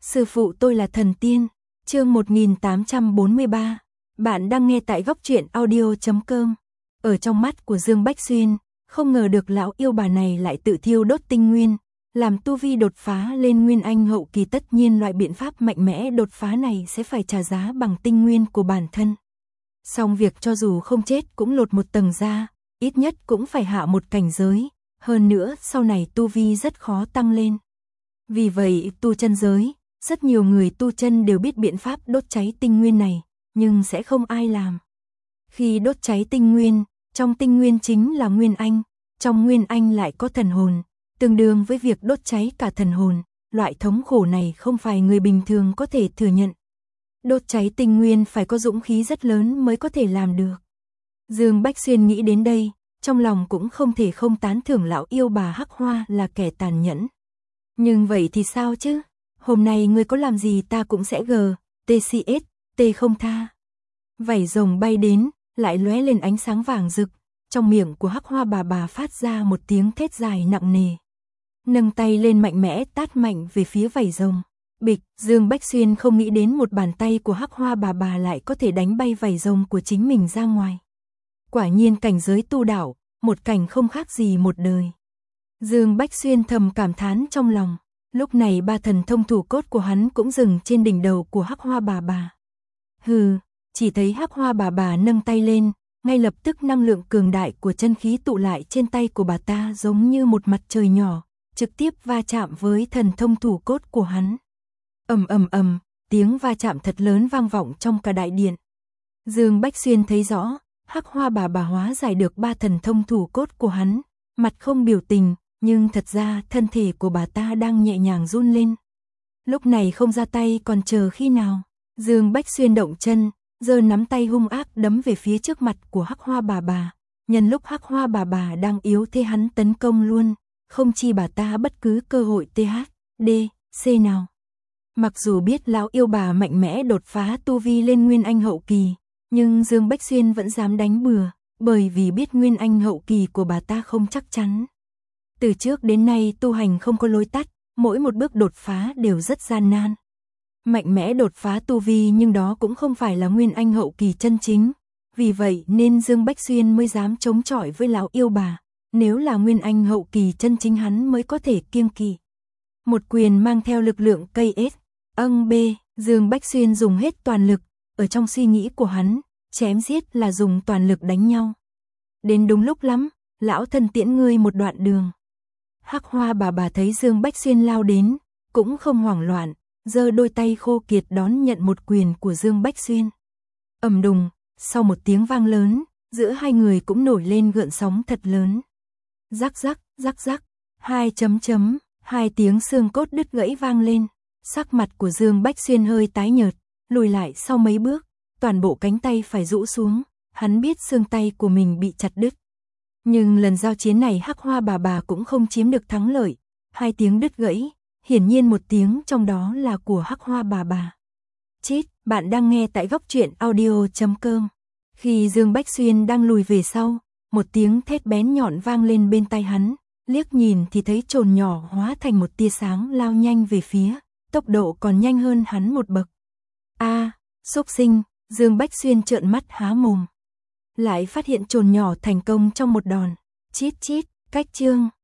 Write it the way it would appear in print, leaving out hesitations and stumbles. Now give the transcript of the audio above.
Sư phụ tôi là thần tiên. Chương 1843. Bạn đang nghe tại góc truyện audio.com. Ở trong mắt của Dương Bách Xuyên, không ngờ được lão yêu bà này lại tự thiêu đốt tinh nguyên, làm tu vi đột phá lên nguyên anh hậu kỳ, tất nhiên loại biện pháp mạnh mẽ đột phá này sẽ phải trả giá bằng tinh nguyên của bản thân. Song việc cho dù không chết cũng lột một tầng ra, ít nhất cũng phải hạ một cảnh giới, hơn nữa sau này tu vi rất khó tăng lên. Vì vậy tu chân giới, rất nhiều người tu chân đều biết biện pháp đốt cháy tinh nguyên này, nhưng sẽ không ai làm. Khi đốt cháy tinh nguyên, trong tinh nguyên chính là nguyên anh, trong nguyên anh lại có thần hồn, tương đương với việc đốt cháy cả thần hồn, loại thống khổ này không phải người bình thường có thể thừa nhận. Đốt cháy tinh nguyên phải có dũng khí rất lớn mới có thể làm được. Dương Bách Xuyên nghĩ đến đây, trong lòng cũng không thể không tán thưởng lão yêu bà Hắc Hoa là kẻ tàn nhẫn. Nhưng vậy thì sao chứ? Hôm nay ngươi có làm gì ta cũng sẽ TCS, T không tha. Vảy rồng bay đến, lại lóe lên ánh sáng vàng rực, trong miệng của Hắc Hoa bà phát ra một tiếng thét dài nặng nề. Nâng tay lên mạnh mẽ tát mạnh về phía vảy rồng. Bịch, Dương Bách Xuyên không nghĩ đến một bàn tay của Hắc Hoa bà lại có thể đánh bay vảy rồng của chính mình ra ngoài. Quả nhiên cảnh giới tu đạo, một cảnh không khác gì một đời. Dương Bách Xuyên thầm cảm thán trong lòng, lúc này ba thần thông thủ cốt của hắn cũng dừng trên đỉnh đầu của Hắc Hoa bà. Hừ, chỉ thấy Hắc Hoa bà nâng tay lên, ngay lập tức năng lượng cường đại của chân khí tụ lại trên tay của bà ta giống như một mặt trời nhỏ, trực tiếp va chạm với thần thông thủ cốt của hắn. Ầm ầm ầm, tiếng va chạm thật lớn vang vọng trong cả đại điện. Dương Bách Xuyên thấy rõ, Hắc Hoa bà hóa giải được ba thần thông thủ cốt của hắn, mặt không biểu tình, nhưng thật ra thân thể của bà ta đang nhẹ nhàng run lên. Lúc này không ra tay còn chờ khi nào? Dương Bách Xuyên động chân, giơ nắm tay hung ác đấm về phía trước mặt của Hắc Hoa bà. Nhân lúc Hắc Hoa bà đang yếu thế hắn tấn công luôn, không chi bà ta bất cứ cơ hội C nào. Mặc dù biết lão yêu bà mạnh mẽ đột phá tu vi lên nguyên anh hậu kỳ, nhưng Dương Bách Xuyên vẫn dám đánh bừa, bởi vì biết nguyên anh hậu kỳ của bà ta không chắc chắn. Từ trước đến nay tu hành không có lối tắt, mỗi một bước đột phá đều rất gian nan. Mạnh mẽ đột phá tu vi nhưng đó cũng không phải là nguyên anh hậu kỳ chân chính, vì vậy nên Dương Bách Xuyên mới dám chống chọi với lão yêu bà, nếu là nguyên anh hậu kỳ chân chính hắn mới có thể kiêng kỵ. Một quyền mang theo lực lượng KS, Dương Bách Xuyên dùng hết toàn lực, ở trong suy nghĩ của hắn, chém giết là dùng toàn lực đánh nhau. Đến đúng lúc lắm, lão thân tiễn ngươi một đoạn đường. Hắc Hoa bà thấy Dương Bách Xuyên lao đến, cũng không hoảng loạn, giơ đôi tay khô kiệt đón nhận một quyền của Dương Bách Xuyên. Ầm đùng, sau một tiếng vang lớn, giữa hai người cũng nổi lên gợn sóng thật lớn. Rắc rắc, hai tiếng xương cốt đứt gãy vang lên, sắc mặt của Dương Bách Xuyên hơi tái nhợt, lùi lại sau mấy bước, toàn bộ cánh tay phải rũ xuống, hắn biết xương tay của mình bị chặt đứt. Nhưng lần giao chiến này Hắc Hoa bà cũng không chiếm được thắng lợi, hai tiếng đứt gãy, hiển nhiên một tiếng trong đó là của Hắc Hoa bà. Chít, bạn đang nghe tại góc truyện audio.com. Khi Dương Bách Xuyên đang lùi về sau, một tiếng thét bén nhọn vang lên bên tai hắn, liếc nhìn thì thấy chồn nhỏ hóa thành một tia sáng lao nhanh về phía, tốc độ còn nhanh hơn hắn một bậc. Xúc sinh, Dương Bách Xuyên trợn mắt há mồm. Lại phát hiện chồn nhỏ thành công trong một đòn. Chít, cách chương.